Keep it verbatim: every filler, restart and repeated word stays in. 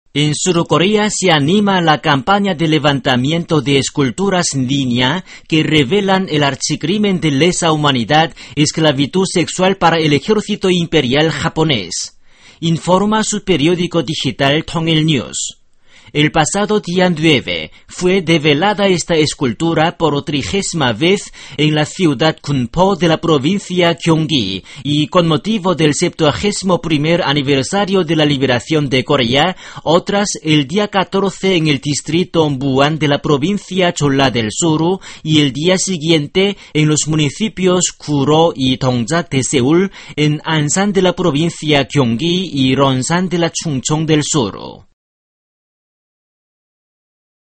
En Surcorea se anima la campaña de levantamiento de esculturas en línea que revelan el archicrimen de lesa humanidad, esclavitud sexual para el ejército imperial japonés. Informa su periódico digital Tongil News. El pasado día nueve fue develada esta escultura por trigésima vez en la ciudad Gunpo de la provincia Gyeonggi y con motivo del septuagésimo primer aniversario de la liberación de Corea, otras el día catorce en el distrito Buan de la provincia Cholla del Sur y el día siguiente en los municipios Guro y Dongjak de Seúl, en Ansan de la provincia Gyeonggi y Ronsan de la Chungcheong del Sur.